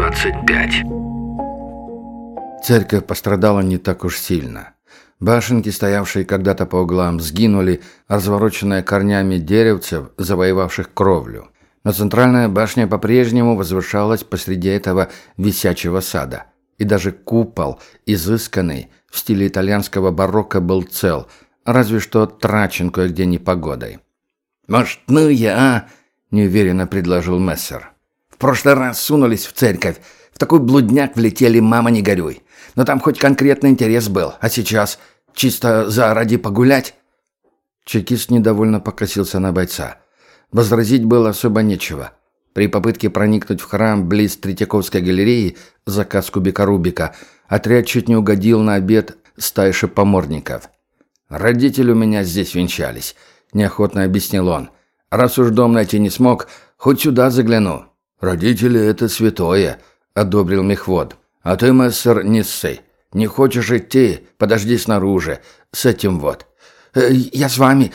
25. Церковь пострадала не так уж сильно. Башенки, стоявшие когда-то по углам, сгинули, развороченные корнями деревцев, завоевавших кровлю. Но центральная башня по-прежнему возвышалась посреди этого висячего сада. И даже купол, изысканный, в стиле итальянского барокко, был цел, разве что трачен кое-где непогодой. «Может, неуверенно предложил Мессер. «В прошлый раз сунулись в церковь. В такой блудняк влетели, мама не горюй. Но там хоть конкретный интерес был. А сейчас чисто ради погулять?» Чекист недовольно покосился на бойца. Возразить было особо нечего. При попытке проникнуть в храм близ Третьяковской галереи, заказ кубика Рубика, отряд чуть не угодил на обед стаи шипоморников. «Родители у меня здесь венчались», — неохотно объяснил он. «Раз уж дом найти не смог, хоть сюда загляну». «Родители — это святое», — одобрил мехвод. «А ты, мессер, не ссы. Не хочешь идти? Подожди снаружи. С этим вот». «Я с вами,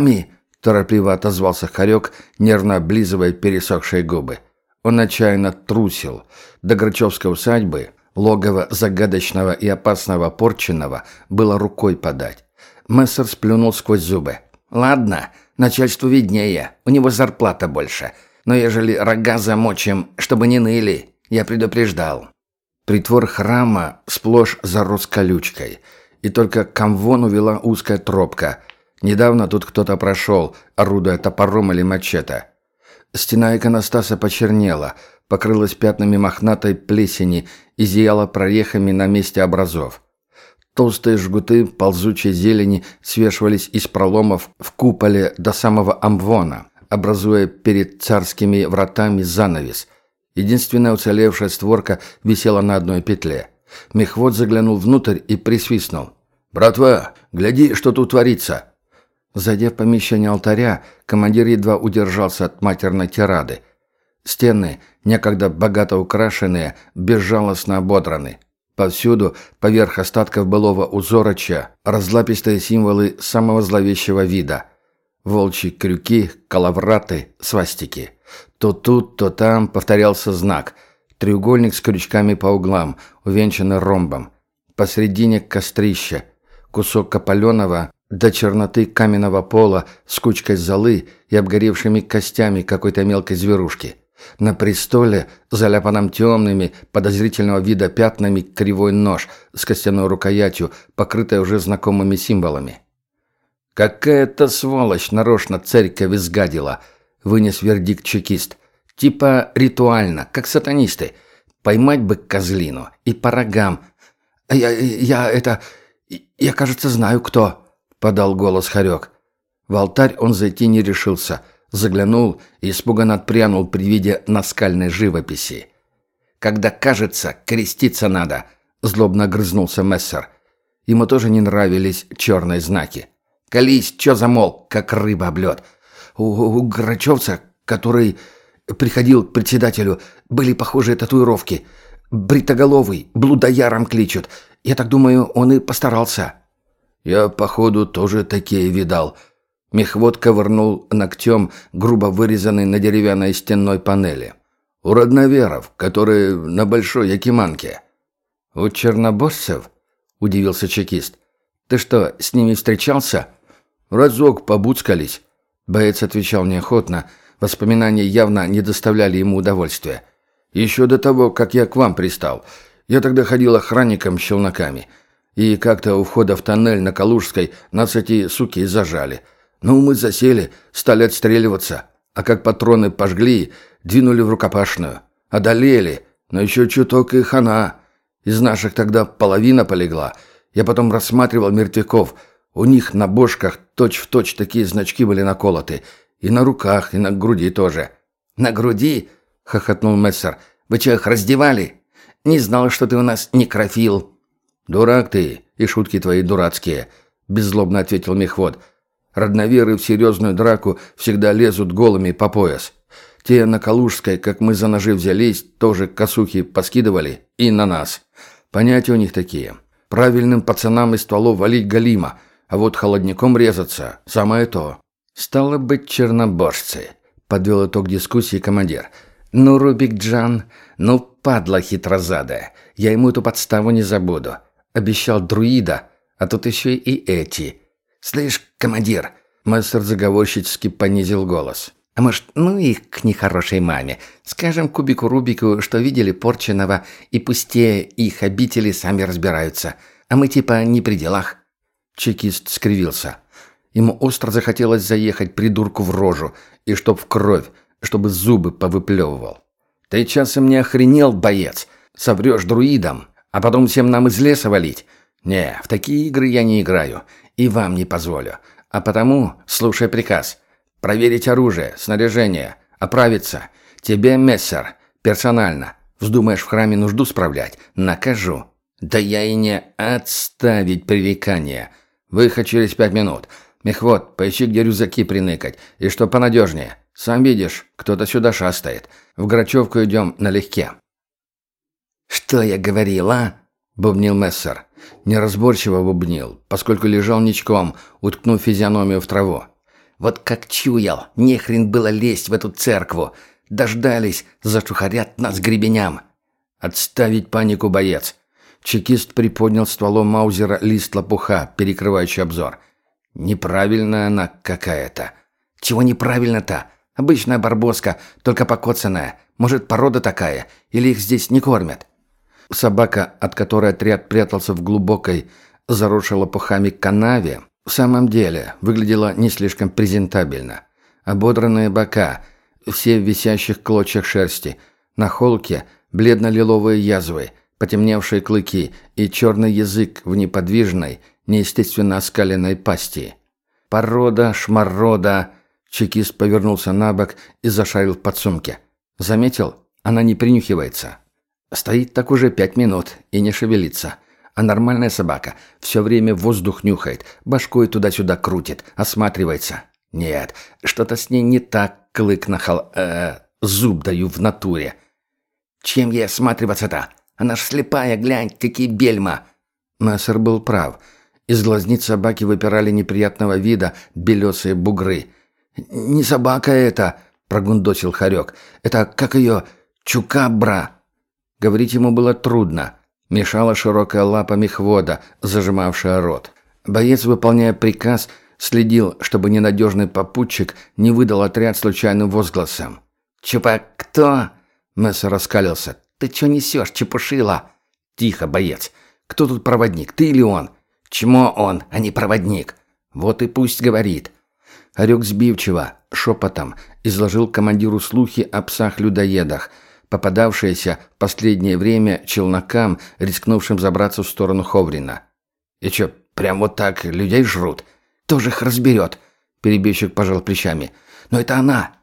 — торопливо отозвался Хорек, нервно облизывая пересохшие губы. Он отчаянно трусил. До Грачевской усадьбы, логова загадочного и опасного Порченого, было рукой подать. Мессер сплюнул сквозь зубы. «Ладно, начальству виднее, у него зарплата больше. Но ежели рога замочим, чтобы не ныли, я предупреждал». Притвор храма сплошь зарос колючкой, и только к амвону вела узкая тропка. Недавно тут кто-то прошел, орудуя топором или мачете. Стена иконостаса почернела, покрылась пятнами мохнатой плесени и зияла прорехами на месте образов. Толстые жгуты ползучей зелени свешивались из проломов в куполе до самого амвона, образуя перед царскими вратами занавес. Единственная уцелевшая створка висела на одной петле. Мехвод заглянул внутрь и присвистнул. «Братва, гляди, что тут творится!» Зайдя в помещение алтаря, командир едва удержался от матерной тирады. Стены, некогда богато украшенные, безжалостно ободраны. Повсюду, поверх остатков былого узороча, разлапистые символы самого зловещего вида. Волчьи крюки, калавраты, свастики. То тут, то там повторялся знак. Треугольник с крючками по углам, увенчанный ромбом. Посредине кострище. Кусок опаленного до черноты каменного пола с кучкой золы и обгоревшими костями какой-то мелкой зверушки. На престоле, заляпанном темными, подозрительного вида пятнами, кривой нож с костяной рукоятью, покрытый уже знакомыми символами. «Какая-то сволочь нарочно церковь изгадила», — вынес вердикт чекист. «Типа ритуально, как сатанисты. Поймать бы козлину и по рогам». Я, кажется, знаю, кто», — подал голос Хорек. В алтарь он зайти не решился. Заглянул и испуганно отпрянул при виде наскальной живописи. «Когда кажется, креститься надо», — злобно огрызнулся Мессер. Ему тоже не нравились черные знаки. «Колись, чё замолк, как рыба об лед? У Грачевца, который приходил к председателю, были похожие татуировки. Бритоголовый, блудояром кличут. Я так думаю, он и постарался». «Я, походу, тоже такие видал». Мехвод ковырнул ногтем, грубо вырезанный на деревянной стенной панели. «У родноверов, которые на Большой Якиманке». «У чернобожцев?» – удивился чекист. «Ты что, с ними встречался?» «Разок побуцкались». Боец отвечал неохотно. Воспоминания явно не доставляли ему удовольствия. «Еще до того, как я к вам пристал. Я тогда ходил охранником с челноками. И как-то у входа в тоннель на Калужской нас эти суки зажали. Ну, мы засели, стали отстреливаться. А как патроны пожгли, двинули в рукопашную. Одолели, но еще чуток и хана. Из наших тогда половина полегла. Я потом рассматривал мертвяков. У них на бошках точь-в-точь такие значки были наколоты. И на руках, и на груди тоже». «На груди?» — хохотнул Мессер. «Вы че, их раздевали? Не знал, что ты у нас некрофил». «Дурак ты, и шутки твои дурацкие», — беззлобно ответил мехвод. «Родноверы в серьезную драку всегда лезут голыми по пояс. Те на Калужской, как мы за ножи взялись, тоже косухи поскидывали и на нас. Понятия у них такие. Правильным пацанам из стволов валить галима, а вот холодником резаться – самое то». «Стало быть, чернобожцы», – подвел итог дискуссии командир. Ну, Рубик-Джан, ну, падла хитрозадая. Я ему эту подставу не забуду. Обещал друида, а тут еще и эти. Слышь, командир, мастер заговорщически понизил голос. А может, ну их к нехорошей маме. Скажем Кубику Рубику, что видели Порченого, и пустее их обители сами разбираются. А мы типа не при делах. Чекист скривился. Ему остро захотелось заехать придурку в рожу, и чтоб в кровь, чтобы зубы повыплевывал. «Ты часом не охренел, боец? Соврешь друидам, а потом всем нам из леса валить? Не, в такие игры я не играю, и вам не позволю. А потому слушай приказ. Проверить оружие, снаряжение, оправиться. Тебе, мессер, персонально. Вздумаешь в храме нужду справлять? Накажу. Да я и не отставить пререкания. Выход через 5 минут. Мехвод, поищи, где рюкзаки приныкать, и что понадежнее. Сам видишь, кто-то сюда шастает. В Грачевку идем налегке». «Что я говорил, а?» — бубнил мессер. Неразборчиво бубнил, поскольку лежал ничком, уткнув физиономию в траву. «Вот как чуял, нехрен было лезть в эту церкву. Дождались, зашухарят нас гребеням». «Отставить панику, боец!» Чекист приподнял стволом маузера лист лопуха, перекрывающий обзор. «Неправильная она какая-то». «Чего неправильно-то? Обычная барбоска, только покоцанная. Может, порода такая? Или их здесь не кормят?» Собака, от которой отряд прятался в глубокой, заросшей лопухами канаве, в самом деле выглядела не слишком презентабельно. Ободранные бока, все в висящих клочьях шерсти, на холке бледно-лиловые язвы, потемневшие клыки и черный язык в неподвижной, неестественно оскаленной пасти. «Порода, шмарода!» Чекист повернулся на бок и зашарил в подсумке. «Заметил? Она не принюхивается. Стоит так уже 5 минут и не шевелится. А нормальная собака все время воздух нюхает, башкой туда-сюда крутит, осматривается. Нет, что-то с ней не так, клык нахал... зуб даю в натуре. Чем ей осматриваться-то? Она ж слепая, глянь, какие бельма!» Мессер был прав. Из глазниц собаки выпирали неприятного вида белесые бугры. «Не собака это!» — прогундосил Хорек. «Это, как ее, чукабра!» Говорить ему было трудно. Мешала широкая лапа мехвода, зажимавшая рот. Боец, выполняя приказ, следил, чтобы ненадежный попутчик не выдал отряд случайным возгласом. «Чупа кто?» — Мессер раскалился. «Ты чё несешь, чепушила?» «Тихо, боец. Кто тут проводник, ты или он?» «Чмо он, а не проводник?» «Вот и пусть говорит». Хорек сбивчиво, шепотом, изложил командиру слухи о псах-людоедах, попадавшиеся в последнее время челнокам, рискнувшим забраться в сторону Ховрина. «И чё, прям вот так людей жрут?» «Тоже их разберет», — перебежчик пожал плечами. «Но это она,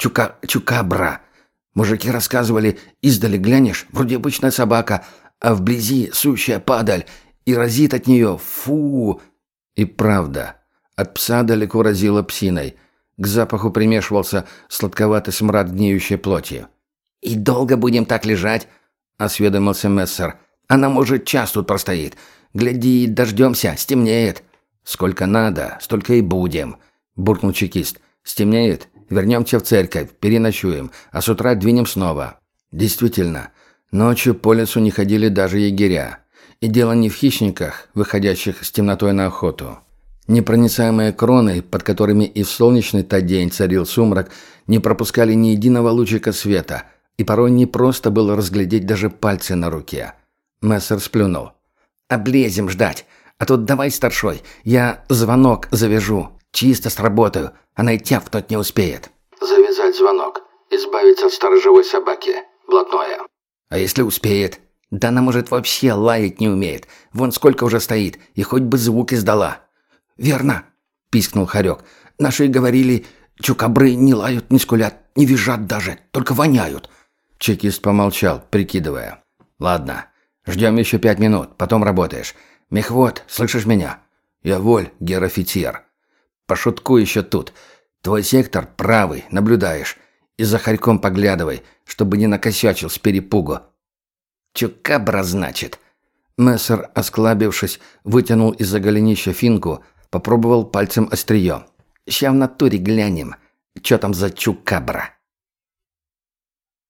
чукабра. Мужики рассказывали, издали глянешь, вроде обычная собака, а вблизи сущая падаль, и разит от нее, фу!» И правда, от пса далеко разило псиной. К запаху примешивался сладковатый смрад гниющей плоти. «И долго будем так лежать?» — осведомился мессер. «Она, может, час тут простоит. Гляди, дождемся, стемнеет». «Сколько надо, столько и будем», — буркнул чекист. «Стемнеет? Вернемся в церковь, переночуем, а с утра двинем снова». Действительно, ночью по лесу не ходили даже егеря. И дело не в хищниках, выходящих с темнотой на охоту. Непроницаемые кроны, под которыми и в солнечный-то день царил сумрак, не пропускали ни единого лучика света, и порой не просто было разглядеть даже пальцы на руке. Мессер сплюнул. «Облезем ждать. А тут давай, старшой, я звонок завяжу. Чисто сработаю. Она и тявкнуть не успеет». «Завязать звонок. Избавиться от сторожевой собаки. Блатное». «А если успеет?» «Да она, может, вообще лаять не умеет. Вон сколько уже стоит, и хоть бы звук издала». «Верно», — пискнул Хорек. «Наши говорили, чукабры не лают, не скулят, не визжат даже, только воняют». Чекист помолчал, прикидывая. «Ладно, ждем еще 5 минут, потом работаешь. Мехвод, слышишь меня?» «Я воль, гер-офицер». «Пошутку еще тут. Твой сектор правый, наблюдаешь. И за Хорьком поглядывай, чтобы не накосячил с перепугу». «Чукабра, значит». Мессер, осклабившись, вытянул из-за голенища финку, попробовал пальцем острие. «Ща в натуре глянем. Чё там за чукабра?»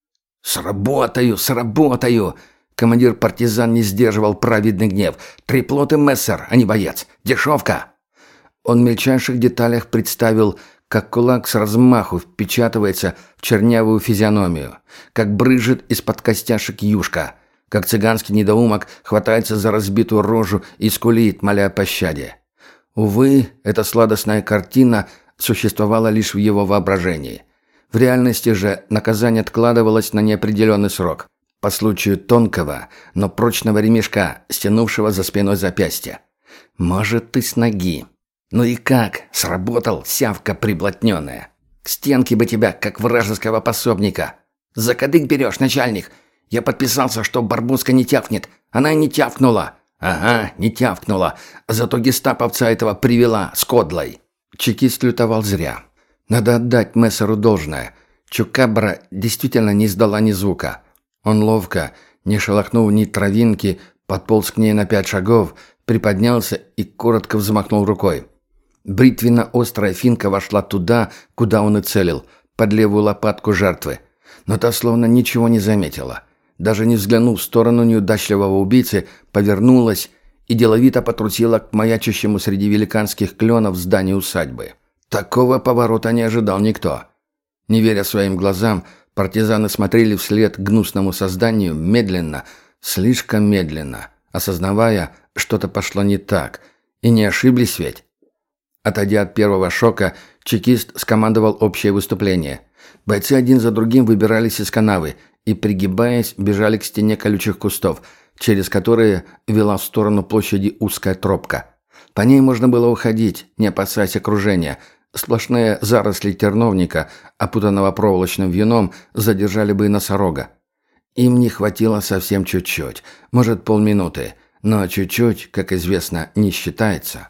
«Сработаю, сработаю!» Командир партизан не сдерживал праведный гнев. «Трепло ты, мессер, а не боец! Дешевка!» Он в мельчайших деталях представил, как кулак с размаху впечатывается в чернявую физиономию, как брызжет из-под костяшек юшка, как цыганский недоумок хватается за разбитую рожу и скулит, моля о пощаде. Увы, эта сладостная картина существовала лишь в его воображении. В реальности же наказание откладывалось на неопределенный срок, по случаю тонкого, но прочного ремешка, стянувшего за спиной запястья. «Может, ты с ноги?» «Ну и как? Сработал, сявка приблотненная. К стенке бы тебя, как вражеского пособника. За кадык берешь, начальник. Я подписался, что Барбуска не тявкнет. Она и не тявкнула». «Ага, не тявкнула. Зато гестаповца этого привела с кодлой». Чекист лютовал зря. Надо отдать мессеру должное. Чукабра действительно не издала ни звука. Он ловко, не шелохнув ни травинки, подполз к ней на 5 шагов, приподнялся и коротко взмахнул рукой. Бритвенно-острая финка вошла туда, куда он и целил, под левую лопатку жертвы. Но та словно ничего не заметила. Даже не взглянув в сторону неудачливого убийцы, повернулась и деловито потрусила к маячащему среди великанских кленов зданию усадьбы. Такого поворота не ожидал никто. Не веря своим глазам, партизаны смотрели вслед гнусному созданию медленно, слишком медленно, осознавая, что-то пошло не так. И не ошиблись ведь. Отойдя от первого шока, чекист скомандовал общее выступление. Бойцы один за другим выбирались из канавы и, пригибаясь, бежали к стене колючих кустов, через которые вела в сторону площади узкая тропка. По ней можно было уходить, не опасаясь окружения. Сплошные заросли терновника, опутанного проволочным вьюном, задержали бы и носорога. Им не хватило совсем чуть-чуть, может, полминуты, но чуть-чуть, как известно, не считается.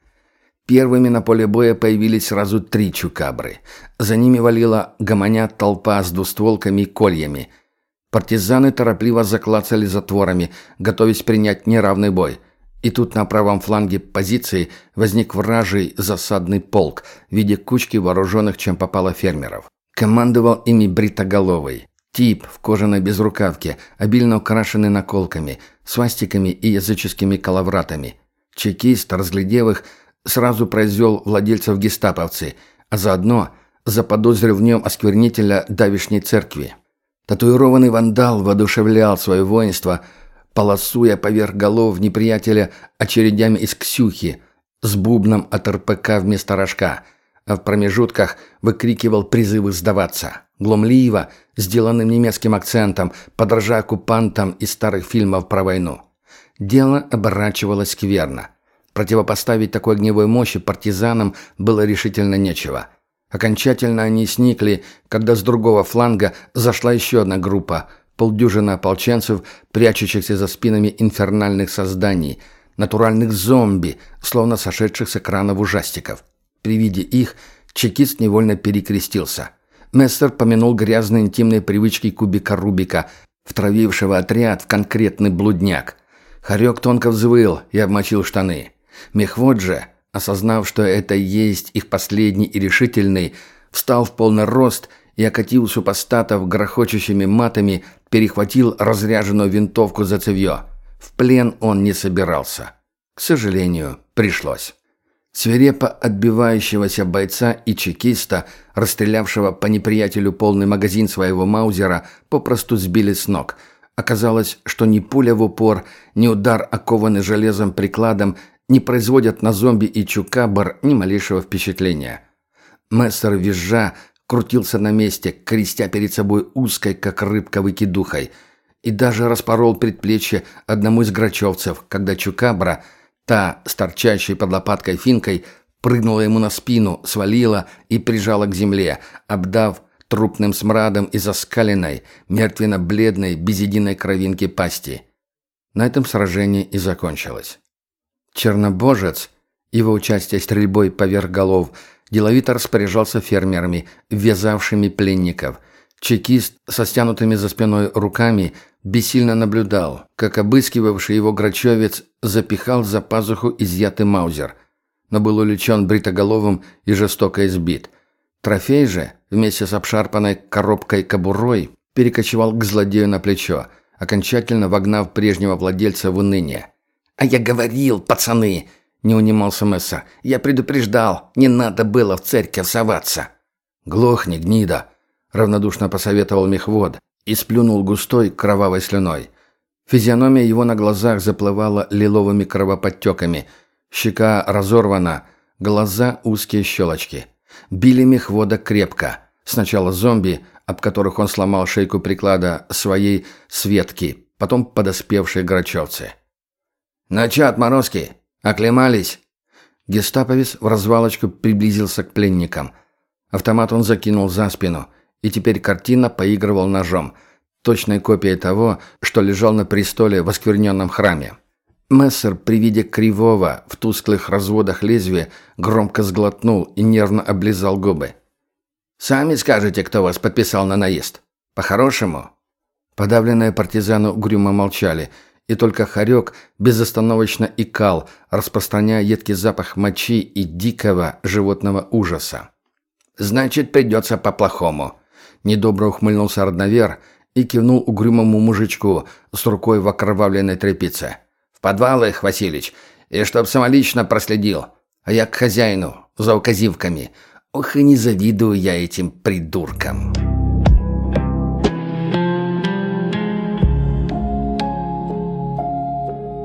Первыми на поле боя появились сразу 3 чукабры. За ними валила гомоня толпа с двустволками и кольями. Партизаны торопливо заклацали затворами, готовясь принять неравный бой. И тут на правом фланге позиции возник вражий засадный полк в виде кучки вооруженных чем попало фермеров. Командовал ими бритоголовый. Тип в кожаной безрукавке, обильно украшенный наколками, свастиками и языческими коловратами. Чекист, разглядев их, сразу произвел владельцев гестаповцы, а заодно заподозрил в нем осквернителя давишней церкви. Татуированный вандал воодушевлял свое воинство, полосуя поверх голов неприятеля очередями из ксюхи с бубном от РПК вместо рожка, а в промежутках выкрикивал призывы сдаваться, глумливо, сделанным немецким акцентом, подражая оккупантам из старых фильмов про войну. Дело оборачивалось скверно. Противопоставить такой огневой мощи партизанам было решительно нечего. Окончательно они сникли, когда с другого фланга зашла еще одна группа, полдюжины ополченцев, прячущихся за спинами инфернальных созданий, натуральных зомби, словно сошедших с экранов ужастиков. При виде их чекист невольно перекрестился. Мессер помянул грязные интимные привычки кубика Рубика, втравившего отряд в конкретный блудняк. Хорек тонко взвыл и обмочил штаны. Мехвод же, осознав, что это и есть их последний и решительный, встал в полный рост и окатил супостатов грохочущими матами, перехватил разряженную винтовку за цевьё. В плен он не собирался. К сожалению, пришлось. Свирепо отбивающегося бойца и чекиста, расстрелявшего по неприятелю полный магазин своего маузера, попросту сбили с ног. Оказалось, что ни пуля в упор, ни удар, окованный железом прикладом, не производят на зомби и чукабр ни малейшего впечатления. Мессер, визжа, крутился на месте, крестя перед собой узкой, как рыбка, выкидухой, и даже распорол предплечье одному из грачевцев, когда чукабра, та, с торчащей под лопаткой финкой, прыгнула ему на спину, свалила и прижала к земле, обдав трупным смрадом из оскаленной, мертвенно-бледной, без единой кровинки пасти. На этом сражение и закончилось. Чернобожец, его участие стрельбой поверх голов, деловито распоряжался фермерами, ввязавшими пленников. Чекист со стянутыми за спиной руками бессильно наблюдал, как обыскивавший его грачевец запихал за пазуху изъятый маузер, но был увлечен бритоголовым и жестоко избит. Трофей же, вместе с обшарпанной коробкой-кобурой, перекочевал к злодею на плечо, окончательно вогнав прежнего владельца в уныние. «А я говорил, пацаны!» — не унимался Мессер. «Я предупреждал, не надо было в церковь соваться». «Глохни, гнида!» — равнодушно посоветовал мехвод и сплюнул густой кровавой слюной. Физиономия его на глазах заплывала лиловыми кровоподтеками, щека разорвана, глаза узкие щелочки. Били мехвода крепко. Сначала зомби, об которых он сломал шейку приклада своей Светки, потом подоспевшие грачевцы. «Ну чё, отморозки, оклемались?» Гестаповец в развалочку приблизился к пленникам. Автомат он закинул за спину, и теперь картина поигрывал ножом, точной копией того, что лежал на престоле в оскверненном храме. Мессер при виде кривого в тусклых разводах лезвия громко сглотнул и нервно облизал губы. «Сами скажете, кто вас подписал на наезд? По-хорошему?» Подавленные партизаны угрюмо молчали, и только Хорек безостановочно икал, распространяя едкий запах мочи и дикого животного ужаса. «Значит, придется по-плохому», — недобро ухмыльнулся Родновер и кивнул угрюмому мужичку с рукой в окровавленной тряпице. «В подвал их, Василич, и чтоб самолично проследил. А я к хозяину, за указивками. Ох, и не завидую я этим придуркам».